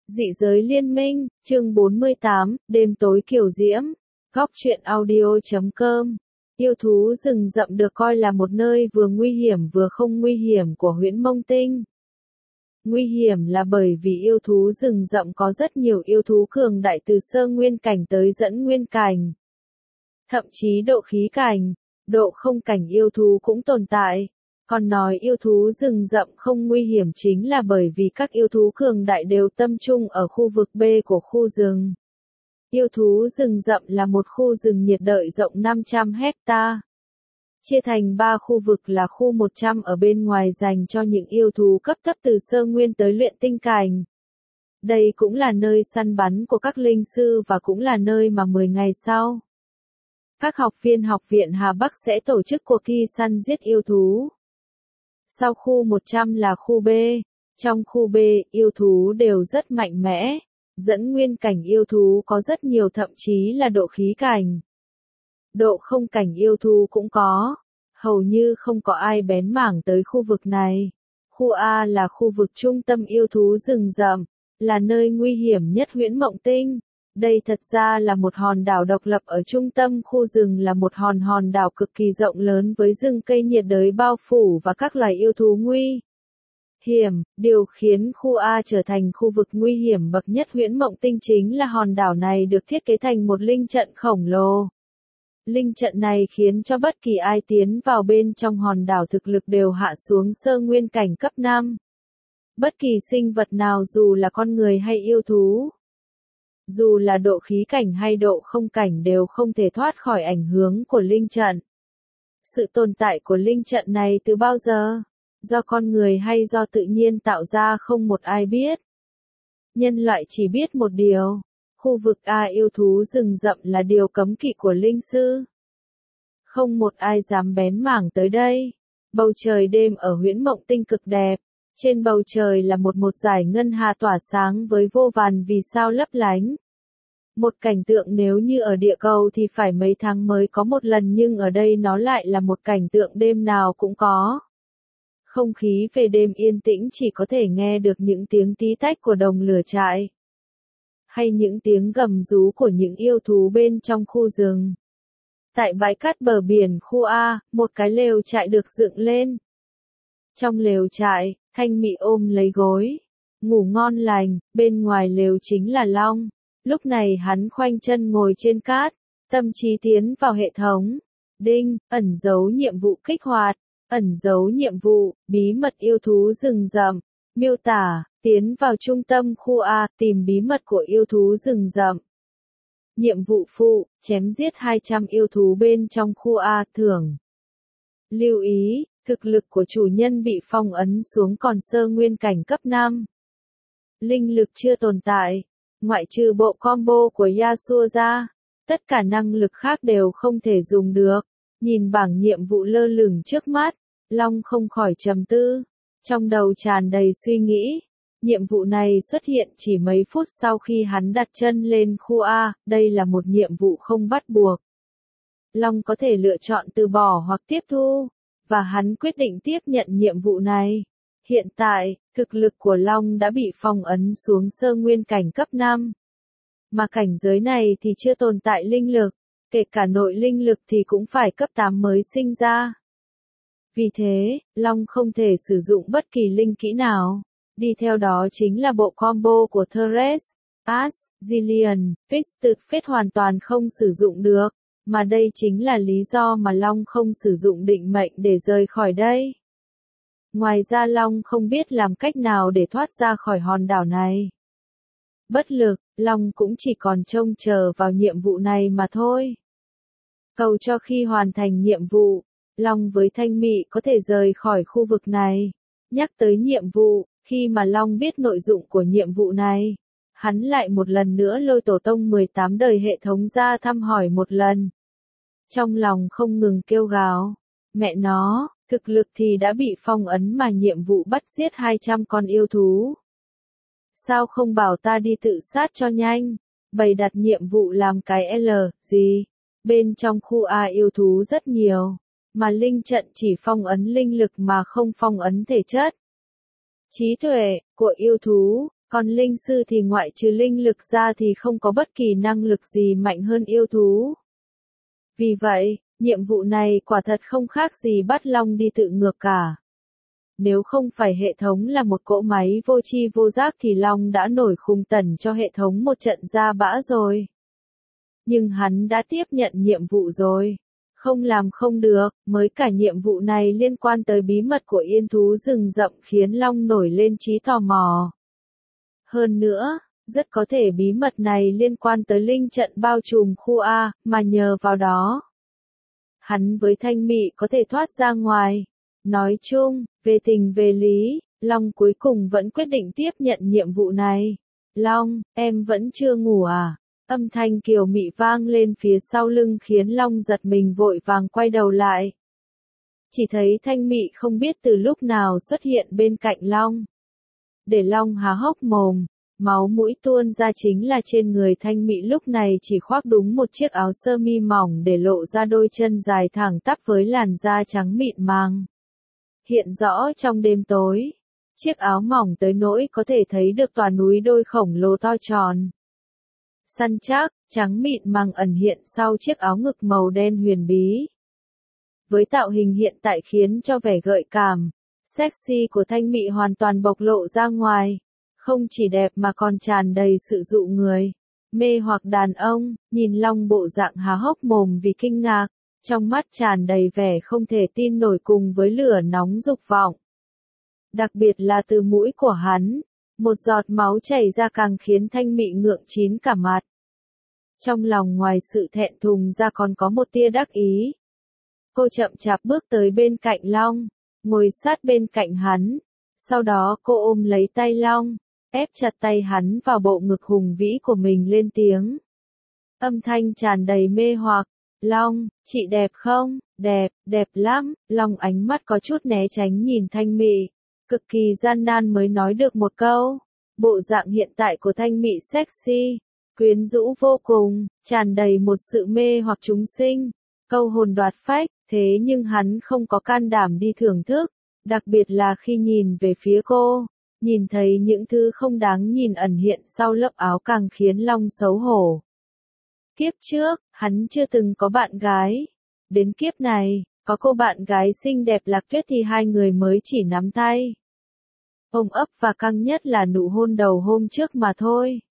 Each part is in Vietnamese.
Dị giới liên minh, chương 48, đêm tối kiều diễm. Góc truyện audio.com. Yêu thú rừng rậm được coi là một nơi vừa nguy hiểm vừa không nguy hiểm của Huyễn Mông Tinh. Nguy hiểm là bởi vì yêu thú rừng rậm có rất nhiều yêu thú cường đại từ sơ nguyên cảnh tới dẫn nguyên cảnh. Thậm chí độ khí cảnh, độ không cảnh yêu thú cũng tồn tại. Còn nói yêu thú rừng rậm không nguy hiểm chính là bởi vì các yêu thú cường đại đều tâm trung ở khu vực B của khu rừng. Yêu thú rừng rậm là một khu rừng nhiệt đới rộng 500 hecta. Chia thành 3 khu vực là khu 100 ở bên ngoài dành cho những yêu thú cấp thấp từ sơ nguyên tới luyện tinh cảnh. Đây cũng là nơi săn bắn của các linh sư và cũng là nơi mà 10 ngày sau, các học viên học viện Hà Bắc sẽ tổ chức cuộc thi săn giết yêu thú. Sau khu 100 là khu B. Trong khu B, yêu thú đều rất mạnh mẽ. Dẫn nguyên cảnh yêu thú có rất nhiều, thậm chí là độ khí cảnh. Độ không cảnh yêu thú cũng có. Hầu như không có ai bén mảng tới khu vực này. Khu A là khu vực trung tâm yêu thú rừng rậm, là nơi nguy hiểm nhất Huyễn Mộng Tinh. Đây thật ra là một hòn đảo độc lập ở trung tâm khu rừng, là một hòn đảo cực kỳ rộng lớn với rừng cây nhiệt đới bao phủ và các loài yêu thú nguy hiểm. Điều khiến khu A trở thành khu vực nguy hiểm bậc nhất Huyễn Mộng Tinh chính là hòn đảo này được thiết kế thành một linh trận khổng lồ. Linh trận này khiến cho bất kỳ ai tiến vào bên trong hòn đảo thực lực đều hạ xuống sơ nguyên cảnh cấp 5. Bất kỳ sinh vật nào dù là con người hay yêu thú, dù là độ khí cảnh hay độ không cảnh đều không thể thoát khỏi ảnh hưởng của linh trận. Sự tồn tại của linh trận này từ bao giờ? Do con người hay do tự nhiên tạo ra không một ai biết. Nhân loại chỉ biết một điều, khu vực A yêu thú rừng rậm là điều cấm kỵ của linh sư. Không một ai dám bén mảng tới đây. Bầu trời đêm ở Huyễn Mộng Tinh cực đẹp. Trên bầu trời là một dải ngân hà tỏa sáng với vô vàn vì sao lấp lánh. Một cảnh tượng nếu như ở địa cầu thì phải mấy tháng mới có một lần, nhưng ở đây nó lại là một cảnh tượng đêm nào cũng có. Không khí về đêm yên tĩnh, chỉ có thể nghe được những tiếng tí tách của đồng lửa trại, hay những tiếng gầm rú của những yêu thú bên trong khu rừng. Tại bãi cát bờ biển khu A, một cái lều trại được dựng lên. Trong lều trại, Thanh Mị ôm lấy gối, ngủ ngon lành. Bên ngoài lều chính là Long. Lúc này hắn khoanh chân ngồi trên cát, tâm trí tiến vào hệ thống. Đinh, ẩn dấu nhiệm vụ kích hoạt. Ẩn dấu nhiệm vụ, bí mật yêu thú rừng rậm. Miêu tả, tiến vào trung tâm khu A, tìm bí mật của yêu thú rừng rậm. Nhiệm vụ phụ, chém giết 200 yêu thú bên trong khu A, thưởng. Lưu ý, thực lực của chủ nhân bị phong ấn xuống còn sơ nguyên cảnh cấp 5. Linh lực chưa tồn tại, ngoại trừ bộ combo của Yasuo ra, tất cả năng lực khác đều không thể dùng được. Nhìn bảng nhiệm vụ lơ lửng trước mắt, Long không khỏi trầm tư, trong đầu tràn đầy suy nghĩ. Nhiệm vụ này xuất hiện chỉ mấy phút sau khi hắn đặt chân lên khu A, đây là một nhiệm vụ không bắt buộc. Long có thể lựa chọn từ bỏ hoặc tiếp thu, và hắn quyết định tiếp nhận nhiệm vụ này. Hiện tại, thực lực của Long đã bị phong ấn xuống sơ nguyên cảnh cấp 5. Mà cảnh giới này thì chưa tồn tại linh lực, kể cả nội linh lực thì cũng phải cấp 8 mới sinh ra. Vì thế, Long không thể sử dụng bất kỳ linh kỹ nào. Đi theo đó chính là bộ combo của Thresh, As, Zillion, Fist, Phết hoàn toàn không sử dụng được. Mà đây chính là lý do mà Long không sử dụng định mệnh để rời khỏi đây. Ngoài ra Long không biết làm cách nào để thoát ra khỏi hòn đảo này. Bất lực, Long cũng chỉ còn trông chờ vào nhiệm vụ này mà thôi. Cầu cho khi hoàn thành nhiệm vụ, Long với Thanh Mị có thể rời khỏi khu vực này. Nhắc tới nhiệm vụ, khi mà Long biết nội dụng của nhiệm vụ này, hắn lại một lần nữa lôi tổ tông 18 đời hệ thống ra thăm hỏi một lần. Trong lòng không ngừng kêu gào, mẹ nó, thực lực thì đã bị phong ấn mà nhiệm vụ bắt giết 200 con yêu thú. Sao không bảo ta đi tự sát cho nhanh, bày đặt nhiệm vụ làm cái L, gì? Bên trong khu A yêu thú rất nhiều, mà linh trận chỉ phong ấn linh lực mà không phong ấn thể chất. Trí tuệ của yêu thú Còn linh sư thì ngoại trừ linh lực ra thì không có bất kỳ năng lực gì mạnh hơn yêu thú. Vì vậy, nhiệm vụ này quả thật không khác gì bắt Long đi tự ngược cả. Nếu không phải hệ thống là một cỗ máy vô tri vô giác thì Long đã nổi khùng tẩn cho hệ thống một trận ra bã rồi. Nhưng hắn đã tiếp nhận nhiệm vụ rồi. Không làm không được, mới cả nhiệm vụ này liên quan tới bí mật của yên thú rừng rậm khiến Long nổi lên trí tò mò. Hơn nữa, rất có thể bí mật này liên quan tới linh trận bao trùm khu A, mà nhờ vào đó, hắn với Thanh Mị có thể thoát ra ngoài. Nói chung, về tình về lý, Long cuối cùng vẫn quyết định tiếp nhận nhiệm vụ này. Long, em vẫn chưa ngủ à? Âm thanh kiều mị vang lên phía sau lưng khiến Long giật mình vội vàng quay đầu lại. Chỉ thấy Thanh Mị không biết từ lúc nào xuất hiện bên cạnh Long. Để Long há hốc mồm, máu mũi tuôn ra chính là trên người Thanh Mị lúc này chỉ khoác đúng một chiếc áo sơ mi mỏng để lộ ra đôi chân dài thẳng tắp với làn da trắng mịn màng. Hiện rõ trong đêm tối, chiếc áo mỏng tới nỗi có thể thấy được tòa núi đôi khổng lồ to tròn. Săn chắc, trắng mịn màng ẩn hiện sau chiếc áo ngực màu đen huyền bí. Với tạo hình hiện tại khiến cho vẻ gợi cảm, sexy của Thanh Mị hoàn toàn bộc lộ ra ngoài. Không chỉ đẹp mà còn tràn đầy sự dụ người, mê hoặc đàn ông. Nhìn Long bộ dạng há hốc mồm vì kinh ngạc, trong mắt tràn đầy vẻ không thể tin nổi cùng với lửa nóng dục vọng. Đặc biệt là từ mũi của hắn, một giọt máu chảy ra càng khiến Thanh Mị ngượng chín cả mặt. Trong lòng ngoài sự thẹn thùng ra còn có một tia đắc ý. Cô chậm chạp bước tới bên cạnh Long, ngồi sát bên cạnh hắn. Sau đó cô ôm lấy tay Long, ép chặt tay hắn vào bộ ngực hùng vĩ của mình lên tiếng. Âm thanh tràn đầy mê hoặc. Long, chị đẹp không? Đẹp, đẹp lắm. Long ánh mắt có chút né tránh nhìn Thanh Mị, cực kỳ gian nan mới nói được một câu. Bộ dạng hiện tại của Thanh Mị sexy, quyến rũ vô cùng, tràn đầy một sự mê hoặc chúng sinh, câu hồn đoạt phách. Thế nhưng hắn không có can đảm đi thưởng thức, đặc biệt là khi nhìn về phía cô, nhìn thấy những thứ không đáng nhìn ẩn hiện sau lớp áo càng khiến Long xấu hổ. Kiếp trước, hắn chưa từng có bạn gái. Đến kiếp này, có cô bạn gái xinh đẹp Lạc Tuyết thì hai người mới chỉ nắm tay, ôm ấp và căng nhất là nụ hôn đầu hôm trước mà thôi.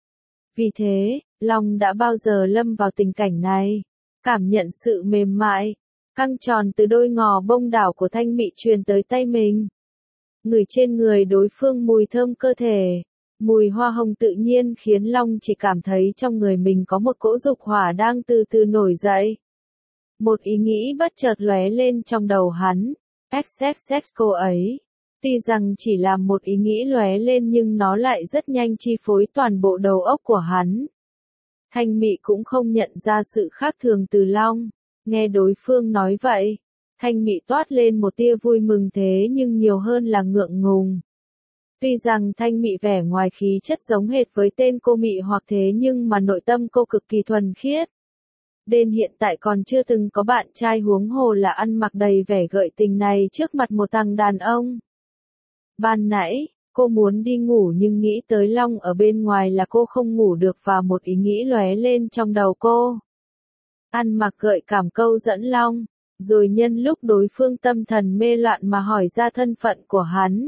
Vì thế, Long đã bao giờ lâm vào tình cảnh này, cảm nhận sự mềm mại, căng tròn từ đôi ngò bông đảo của Thanh Mị truyền tới tay mình. Ngửi trên người đối phương mùi thơm cơ thể, mùi hoa hồng tự nhiên khiến Long chỉ cảm thấy trong người mình có một cỗ dục hỏa đang từ từ nổi dậy. Một ý nghĩ bất chợt lóe lên trong đầu hắn, XXX cô ấy. Tuy rằng chỉ là một ý nghĩ lóe lên nhưng nó lại rất nhanh chi phối toàn bộ đầu óc của hắn. Thanh Mị cũng không nhận ra sự khác thường từ Long. Nghe đối phương nói vậy, Thanh Mị toát lên một tia vui mừng thế nhưng nhiều hơn là ngượng ngùng. Tuy rằng Thanh Mị vẻ ngoài khí chất giống hệt với tên cô Mị hoặc thế nhưng mà nội tâm cô cực kỳ thuần khiết. Đến hiện tại còn chưa từng có bạn trai huống hồ là ăn mặc đầy vẻ gợi tình này trước mặt một thằng đàn ông. Ban nãy, cô muốn đi ngủ nhưng nghĩ tới Long ở bên ngoài là cô không ngủ được và một ý nghĩ lóe lên trong đầu cô. Ăn mặc gợi cảm câu dẫn Long, rồi nhân lúc đối phương tâm thần mê loạn mà hỏi ra thân phận của hắn.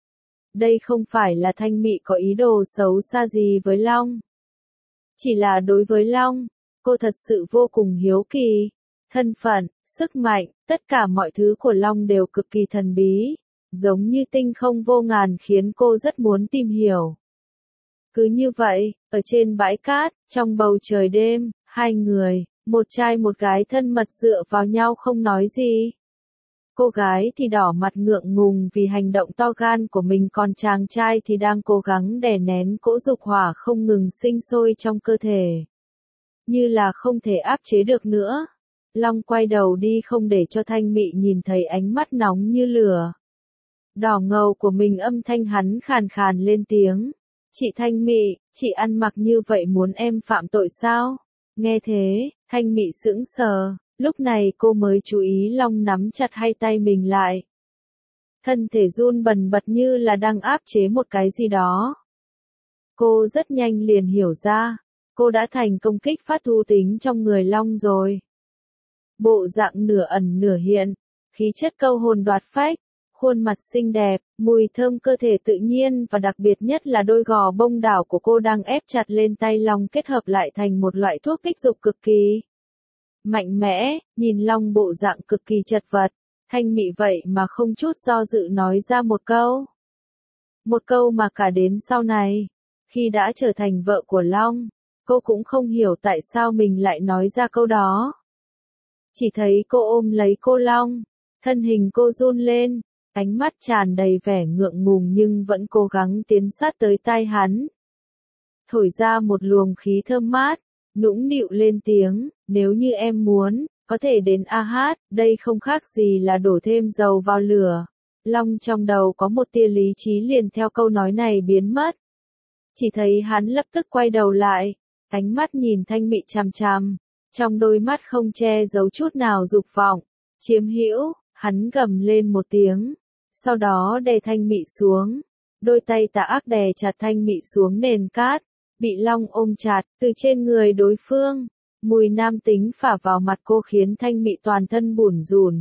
Đây không phải là Thanh Mị có ý đồ xấu xa gì với Long. Chỉ là đối với Long, cô thật sự vô cùng hiếu kỳ. Thân phận, sức mạnh, tất cả mọi thứ của Long đều cực kỳ thần bí, giống như tinh không vô ngàn khiến cô rất muốn tìm hiểu. Cứ như vậy, ở trên bãi cát, trong bầu trời đêm, hai người, một trai một gái thân mật dựa vào nhau không nói gì. Cô gái thì đỏ mặt ngượng ngùng vì hành động to gan của mình còn chàng trai thì đang cố gắng đè nén cỗ dục hỏa không ngừng sinh sôi trong cơ thể. Như là không thể áp chế được nữa. Long quay đầu đi không để cho Thanh Mị nhìn thấy ánh mắt nóng như lửa. Đỏ ngầu của mình âm thanh hắn khàn khàn lên tiếng. Chị Thanh Mị, chị ăn mặc như vậy muốn em phạm tội sao? Nghe thế, Thanh Mị sững sờ, lúc này cô mới chú ý Long nắm chặt hai tay mình lại. Thân thể run bần bật như là đang áp chế một cái gì đó. Cô rất nhanh liền hiểu ra, cô đã thành công kích phát thú tính trong người Long rồi. Bộ dạng nửa ẩn nửa hiện, khí chất câu hồn đoạt phách, khuôn mặt xinh đẹp, mùi thơm cơ thể tự nhiên và đặc biệt nhất là đôi gò bông đảo của cô đang ép chặt lên tay Long kết hợp lại thành một loại thuốc kích dục cực kỳ mạnh mẽ. Nhìn Long bộ dạng cực kỳ chật vật, Thanh Mị vậy mà không chút do dự nói ra một câu. Một câu mà cả đến sau này, khi đã trở thành vợ của Long, cô cũng không hiểu tại sao mình lại nói ra câu đó. Chỉ thấy cô ôm lấy cô Long, thân hình cô run lên, ánh mắt tràn đầy vẻ ngượng ngùng nhưng vẫn cố gắng tiến sát tới tai hắn. Thổi ra một luồng khí thơm mát, nũng nịu lên tiếng, nếu như em muốn, có thể đến AH, đây không khác gì là đổ thêm dầu vào lửa. Long trong đầu có một tia lý trí liền theo câu nói này biến mất. Chỉ thấy hắn lập tức quay đầu lại, ánh mắt nhìn Thanh Mị chằm chằm, trong đôi mắt không che giấu chút nào dục vọng, chiếm hữu, hắn gầm lên một tiếng, sau đó đè Thanh Mị xuống, đôi tay tà ác đè chặt Thanh Mị xuống nền cát, bị Long ôm chặt, từ trên người đối phương, mùi nam tính phả vào mặt cô khiến Thanh Mị toàn thân bủn rủn.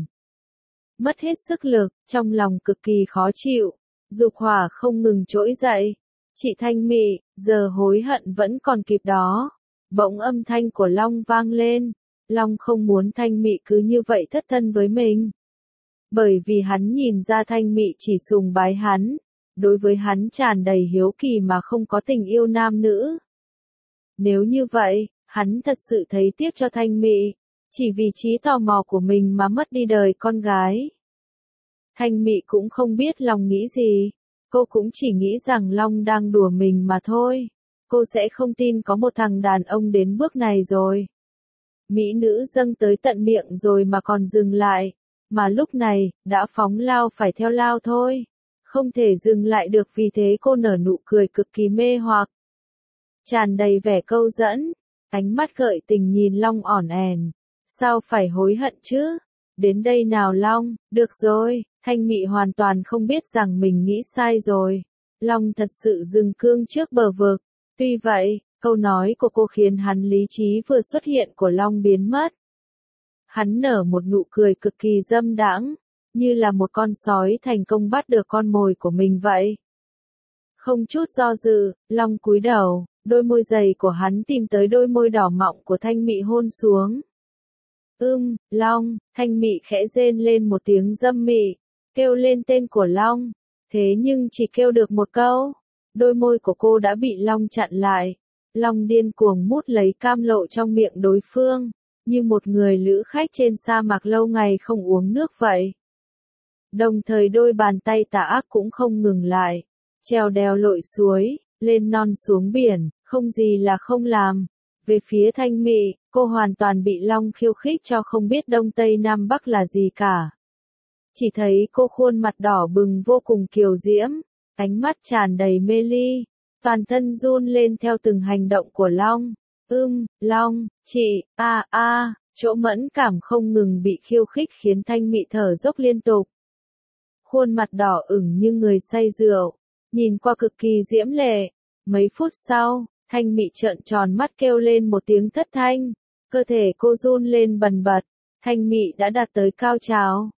Mất hết sức lực, trong lòng cực kỳ khó chịu, dục hỏa không ngừng trỗi dậy. Chị Thanh Mị, giờ hối hận vẫn còn kịp đó. Bỗng âm thanh của Long vang lên. Long không muốn Thanh Mị cứ như vậy thất thân với mình. Bởi vì hắn nhìn ra Thanh Mị chỉ sùng bái hắn. Đối với hắn tràn đầy hiếu kỳ mà không có tình yêu nam nữ. Nếu như vậy, hắn thật sự thấy tiếc cho Thanh Mị. Chỉ vì trí tò mò của mình mà mất đi đời con gái. Thanh Mị cũng không biết Long nghĩ gì. Cô cũng chỉ nghĩ rằng Long đang đùa mình mà thôi. Cô sẽ không tin có một thằng đàn ông đến bước này rồi. Mỹ nữ dâng tới tận miệng rồi mà còn dừng lại. Mà lúc này, đã phóng lao phải theo lao thôi. Không thể dừng lại được vì thế cô nở nụ cười cực kỳ mê hoặc. Tràn đầy vẻ câu dẫn. Ánh mắt gợi tình nhìn Long ỏn ẻn. Sao phải hối hận chứ? Đến đây nào Long, được rồi. Thanh Mị hoàn toàn không biết rằng mình nghĩ sai rồi. Long thật sự dừng cương trước bờ vực. Tuy vậy, câu nói của cô khiến hắn lý trí vừa xuất hiện của Long biến mất. Hắn nở một nụ cười cực kỳ dâm đãng, như là một con sói thành công bắt được con mồi của mình vậy. Không chút do dự, Long cúi đầu, đôi môi dày của hắn tìm tới đôi môi đỏ mọng của Thanh Mị hôn xuống. Long, Thanh Mị khẽ rên lên một tiếng dâm mị, kêu lên tên của Long, thế nhưng chỉ kêu được một câu, đôi môi của cô đã bị Long chặn lại. Long điên cuồng mút lấy cam lộ trong miệng đối phương, như một người lữ khách trên sa mạc lâu ngày không uống nước vậy. Đồng thời đôi bàn tay tà ác cũng không ngừng lại, trèo đèo lội suối, lên non xuống biển, không gì là không làm. Về phía Thanh Mị, cô hoàn toàn bị Long khiêu khích cho không biết Đông Tây Nam Bắc là gì cả. Chỉ thấy cô khuôn mặt đỏ bừng vô cùng kiều diễm, ánh mắt tràn đầy mê ly, toàn thân run lên theo từng hành động của Long. Long, chị, chỗ mẫn cảm không ngừng bị khiêu khích khiến Thanh Mị thở dốc liên tục. Khuôn mặt đỏ ửng như người say rượu, nhìn qua cực kỳ diễm lệ. Mấy phút sau, Thanh Mị trợn tròn mắt kêu lên một tiếng thất thanh, cơ thể cô run lên bần bật. Thanh Mị đã đạt tới cao trào.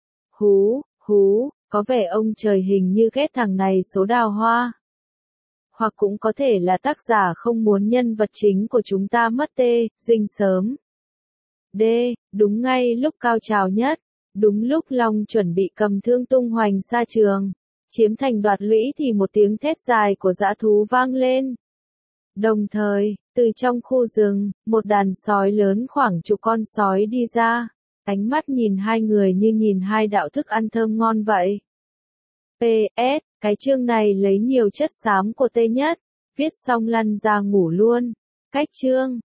Hú, có vẻ ông trời hình như ghét thằng này số đào hoa. Hoặc cũng có thể là tác giả không muốn nhân vật chính của chúng ta mất dinh sớm. Đúng ngay lúc cao trào nhất, đúng lúc Long chuẩn bị cầm thương tung hoành xa trường, chiếm thành đoạt lũy thì một tiếng thét dài của dã thú vang lên. Đồng thời, từ trong khu rừng, một đàn sói lớn khoảng chục con sói đi ra. Ánh mắt nhìn hai người như nhìn hai đạo thức ăn thơm ngon vậy. PS, cái chương này lấy nhiều chất xám của T nhất, viết xong lăn ra ngủ luôn. Cách chương